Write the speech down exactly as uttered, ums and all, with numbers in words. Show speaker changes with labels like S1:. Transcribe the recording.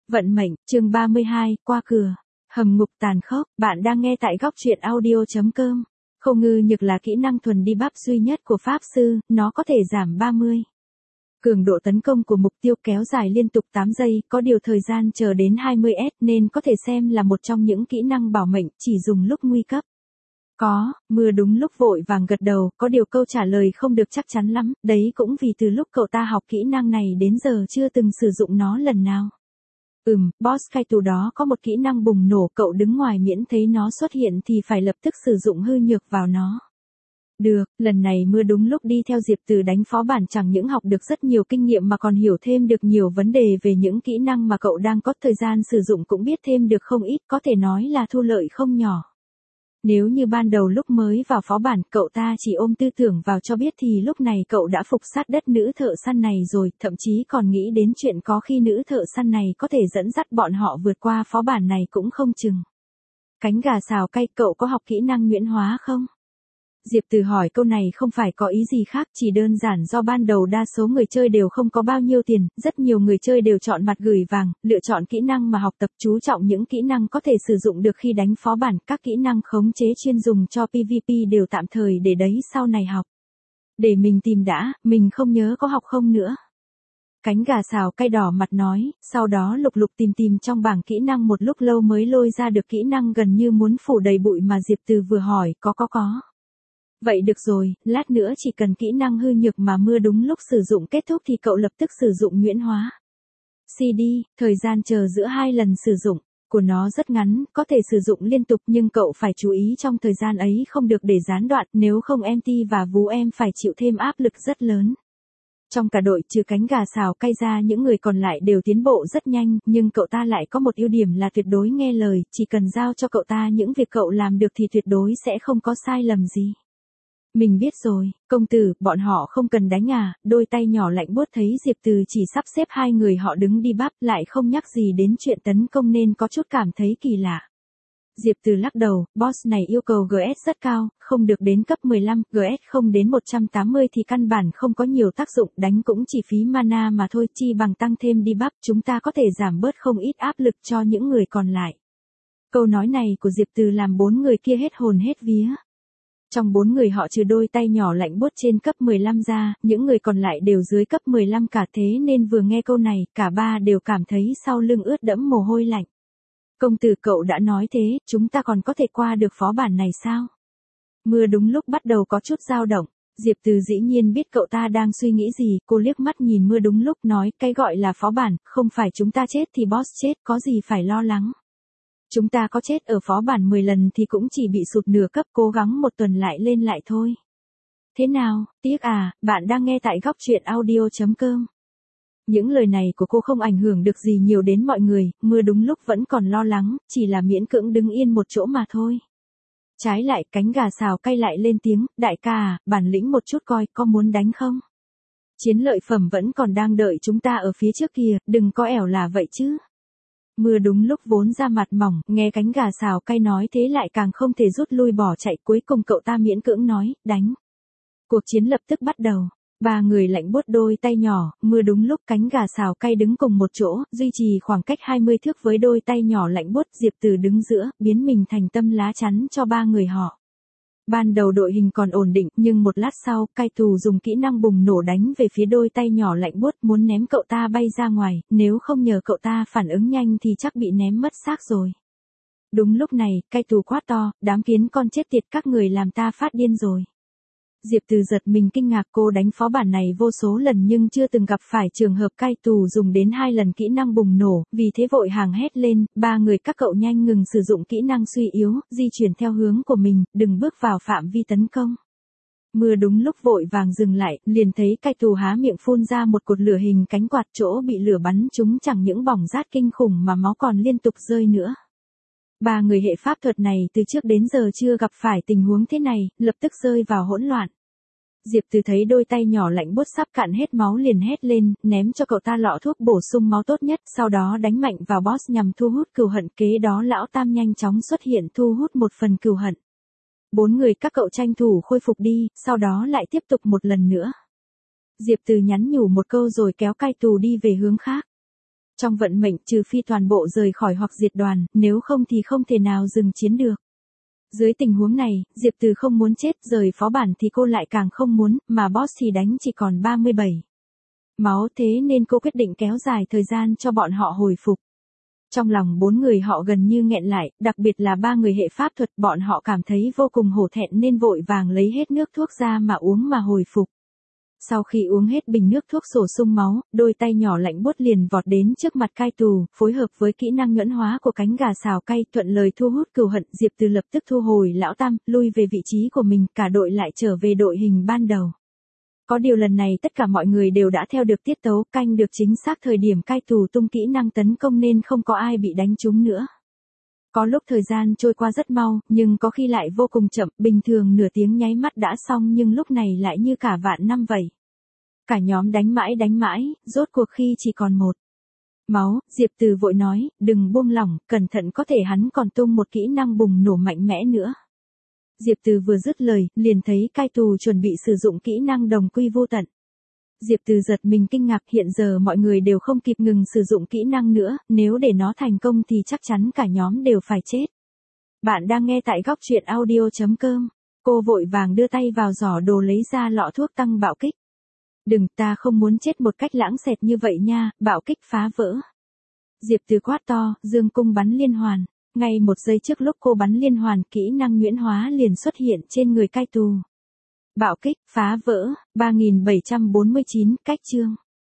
S1: Vận mệnh, chương ba mươi hai, qua cửa. Hầm ngục tàn khốc, bạn đang nghe tại góc truyện audio.com. Không ngư nhược là kỹ năng thuần đi bắp duy nhất của Pháp Sư, nó có thể giảm ba mươi. Cường độ tấn công của mục tiêu kéo dài liên tục tám giây, có điều thời gian chờ đến hai mươi S nên có thể xem là một trong những kỹ năng bảo mệnh chỉ dùng lúc nguy cấp. Có, mưa đúng lúc vội vàng gật đầu, có điều câu trả lời không được chắc chắn lắm, đấy cũng vì từ lúc cậu ta học kỹ năng này đến giờ chưa từng sử dụng nó lần nào. Ừm, boss cai tù đó có một kỹ năng bùng nổ, cậu đứng ngoài miễn thấy nó xuất hiện thì phải lập tức sử dụng hư nhược vào nó. Được, lần này mưa đúng lúc đi theo Diệp Từ đánh phó bản chẳng những học được rất nhiều kinh nghiệm mà còn hiểu thêm được nhiều vấn đề về những kỹ năng mà cậu đang có thời gian sử dụng, cũng biết thêm được không ít, có thể nói là thu lợi không nhỏ. Nếu như ban đầu lúc mới vào phó bản cậu ta chỉ ôm tư tưởng vào cho biết thì lúc này cậu đã phục sát đất nữ thợ săn này rồi, thậm chí còn nghĩ đến chuyện có khi nữ thợ săn này có thể dẫn dắt bọn họ vượt qua phó bản này cũng không chừng. Cánh gà xào cay, cậu có học kỹ năng nhuyễn hóa không? Diệp Từ hỏi câu này không phải có ý gì khác, chỉ đơn giản do ban đầu đa số người chơi đều không có bao nhiêu tiền, rất nhiều người chơi đều chọn mặt gửi vàng, lựa chọn kỹ năng mà học tập, chú trọng những kỹ năng có thể sử dụng được khi đánh phó bản, các kỹ năng khống chế chuyên dùng cho pê vê pê đều tạm thời để đấy sau này học. Để mình tìm đã, mình không nhớ có học không nữa. Cánh gà xào cay đỏ mặt nói, sau đó lục lục tìm tìm trong bảng kỹ năng một lúc lâu mới lôi ra được kỹ năng gần như muốn phủ đầy bụi mà Diệp Từ vừa hỏi, có có có. Vậy được rồi, lát nữa chỉ cần kỹ năng hư nhược mà mưa đúng lúc sử dụng kết thúc thì cậu lập tức sử dụng nhuyễn hóa. xê đê, thời gian chờ giữa hai lần sử dụng của nó rất ngắn, có thể sử dụng liên tục nhưng cậu phải chú ý trong thời gian ấy không được để gián đoạn, nếu không em tê và vú em phải chịu thêm áp lực rất lớn. Trong cả đội trừ cánh gà xào cay ra những người còn lại đều tiến bộ rất nhanh, nhưng cậu ta lại có một ưu điểm là tuyệt đối nghe lời, chỉ cần giao cho cậu ta những việc cậu làm được thì tuyệt đối sẽ không có sai lầm gì. Mình biết rồi, công tử, bọn họ không cần đánh à, đôi tay nhỏ lạnh buốt thấy Diệp Từ chỉ sắp xếp hai người họ đứng đi bắp lại không nhắc gì đến chuyện tấn công nên có chút cảm thấy kỳ lạ. Diệp Từ lắc đầu, boss này yêu cầu giê ét rất cao, không được đến cấp mười lăm, giê ét không đến một trăm tám mươi thì căn bản không có nhiều tác dụng, đánh cũng chỉ phí mana mà thôi, chi bằng tăng thêm đi bắp, chúng ta có thể giảm bớt không ít áp lực cho những người còn lại. Câu nói này của Diệp Từ làm bốn người kia hết hồn hết vía. Trong bốn người họ trừ đôi tay nhỏ lạnh buốt trên cấp mười lăm ra, những người còn lại đều dưới cấp mười lăm cả, thế nên vừa nghe câu này, cả ba đều cảm thấy sau lưng ướt đẫm mồ hôi lạnh. Công tử, cậu đã nói thế, chúng ta còn có thể qua được phó bản này sao? Mưa đúng lúc bắt đầu có chút dao động. Diệp Từ dĩ nhiên biết cậu ta đang suy nghĩ gì, cô liếc mắt nhìn mưa đúng lúc nói, cái gọi là phó bản, không phải chúng ta chết thì boss chết, có gì phải lo lắng. Chúng ta có chết ở phó bản mười lần thì cũng chỉ bị sụt nửa cấp, cố gắng một tuần lại lên lại thôi. Thế nào, tiếc à, bạn đang nghe tại góc truyện audio.com. Những lời này của cô không ảnh hưởng được gì nhiều đến mọi người, mưa đúng lúc vẫn còn lo lắng, chỉ là miễn cưỡng đứng yên một chỗ mà thôi. Trái lại, cánh gà xào cay lại lên tiếng, đại ca à, bản lĩnh một chút coi, có muốn đánh không? Chiến lợi phẩm vẫn còn đang đợi chúng ta ở phía trước kìa, đừng có ẻo là vậy chứ. Mưa đúng lúc vốn ra mặt mỏng, nghe cánh gà xào cay nói thế lại càng không thể rút lui bỏ chạy, cuối cùng cậu ta miễn cưỡng nói, đánh. Cuộc chiến lập tức bắt đầu. Ba người lạnh buốt đôi tay nhỏ, mưa đúng lúc cánh gà xào cay đứng cùng một chỗ, duy trì khoảng cách hai mươi thước với đôi tay nhỏ lạnh buốt, Diệp Từ đứng giữa, biến mình thành tâm lá chắn cho ba người họ. Ban đầu đội hình còn ổn định, nhưng một lát sau, cai tù dùng kỹ năng bùng nổ đánh về phía đôi tay nhỏ lạnh buốt, muốn ném cậu ta bay ra ngoài, nếu không nhờ cậu ta phản ứng nhanh thì chắc bị ném mất xác rồi. Đúng lúc này, cai tù quát to, đám kiến con chết tiệt, các người làm ta phát điên rồi. Diệp Từ giật mình kinh ngạc, cô đánh phó bản này vô số lần nhưng chưa từng gặp phải trường hợp cai tù dùng đến hai lần kỹ năng bùng nổ, vì thế vội hàng hét lên, ba người các cậu nhanh ngừng sử dụng kỹ năng suy yếu, di chuyển theo hướng của mình, đừng bước vào phạm vi tấn công. Mưa đúng lúc vội vàng dừng lại, liền thấy cai tù há miệng phun ra một cột lửa hình cánh quạt, chỗ bị lửa bắn chúng chẳng những bỏng rát kinh khủng mà máu còn liên tục rơi nữa. Ba người hệ pháp thuật này từ trước đến giờ chưa gặp phải tình huống thế này, lập tức rơi vào hỗn loạn. Diệp Từ thấy đôi tay nhỏ lạnh buốt sắp cạn hết máu liền hét lên, ném cho cậu ta lọ thuốc bổ sung máu tốt nhất, sau đó đánh mạnh vào boss nhằm thu hút cừu hận, kế đó lão tam nhanh chóng xuất hiện thu hút một phần cừu hận. Bốn người các cậu tranh thủ khôi phục đi, sau đó lại tiếp tục một lần nữa. Diệp Từ nhắn nhủ một câu rồi kéo cai tù đi về hướng khác. Trong vận mệnh trừ phi toàn bộ rời khỏi hoặc diệt đoàn, nếu không thì không thể nào dừng chiến được. Dưới tình huống này, Diệp Từ không muốn chết, rời phó bản thì cô lại càng không muốn, mà boss thì đánh chỉ còn ba mươi bảy máu, thế nên cô quyết định kéo dài thời gian cho bọn họ hồi phục. Trong lòng bốn người họ gần như nghẹn lại, đặc biệt là ba người hệ pháp thuật, bọn họ cảm thấy vô cùng hổ thẹn nên vội vàng lấy hết nước thuốc ra mà uống mà hồi phục. Sau khi uống hết bình nước thuốc sổ sung máu, đôi tay nhỏ lạnh buốt liền vọt đến trước mặt cai tù, phối hợp với kỹ năng nhuyễn hóa của cánh gà xào cay, thuận lời thu hút cừu hận. Diệp Từ lập tức thu hồi lão tam, lui về vị trí của mình, cả đội lại trở về đội hình ban đầu. Có điều lần này tất cả mọi người đều đã theo được tiết tấu, canh được chính xác thời điểm cai tù tung kỹ năng tấn công nên không có ai bị đánh trúng nữa. Có lúc thời gian trôi qua rất mau, nhưng có khi lại vô cùng chậm, bình thường nửa tiếng nháy mắt đã xong nhưng lúc này lại như cả vạn năm vậy. Cả nhóm đánh mãi đánh mãi, rốt cuộc khi chỉ còn một máu, Diệp Từ vội nói, đừng buông lỏng, cẩn thận có thể hắn còn tung một kỹ năng bùng nổ mạnh mẽ nữa. Diệp Từ vừa dứt lời, liền thấy cai tù chuẩn bị sử dụng kỹ năng đồng quy vô tận. Diệp Từ giật mình kinh ngạc, hiện giờ mọi người đều không kịp ngừng sử dụng kỹ năng nữa, nếu để nó thành công thì chắc chắn cả nhóm đều phải chết. Bạn đang nghe tại góc truyện audio chấm com. Cô vội vàng đưa tay vào giỏ đồ lấy ra lọ thuốc tăng bạo kích. Đừng, ta không muốn chết một cách lãng xẹt như vậy nha, bạo kích phá vỡ. Diệp Từ quát to, dương cung bắn liên hoàn. Ngay một giây trước lúc cô bắn liên hoàn, kỹ năng nhuyễn hóa liền xuất hiện trên người cai tù. Bạo kích, phá vỡ, ba nghìn bảy trăm bốn mươi chín, cách chương.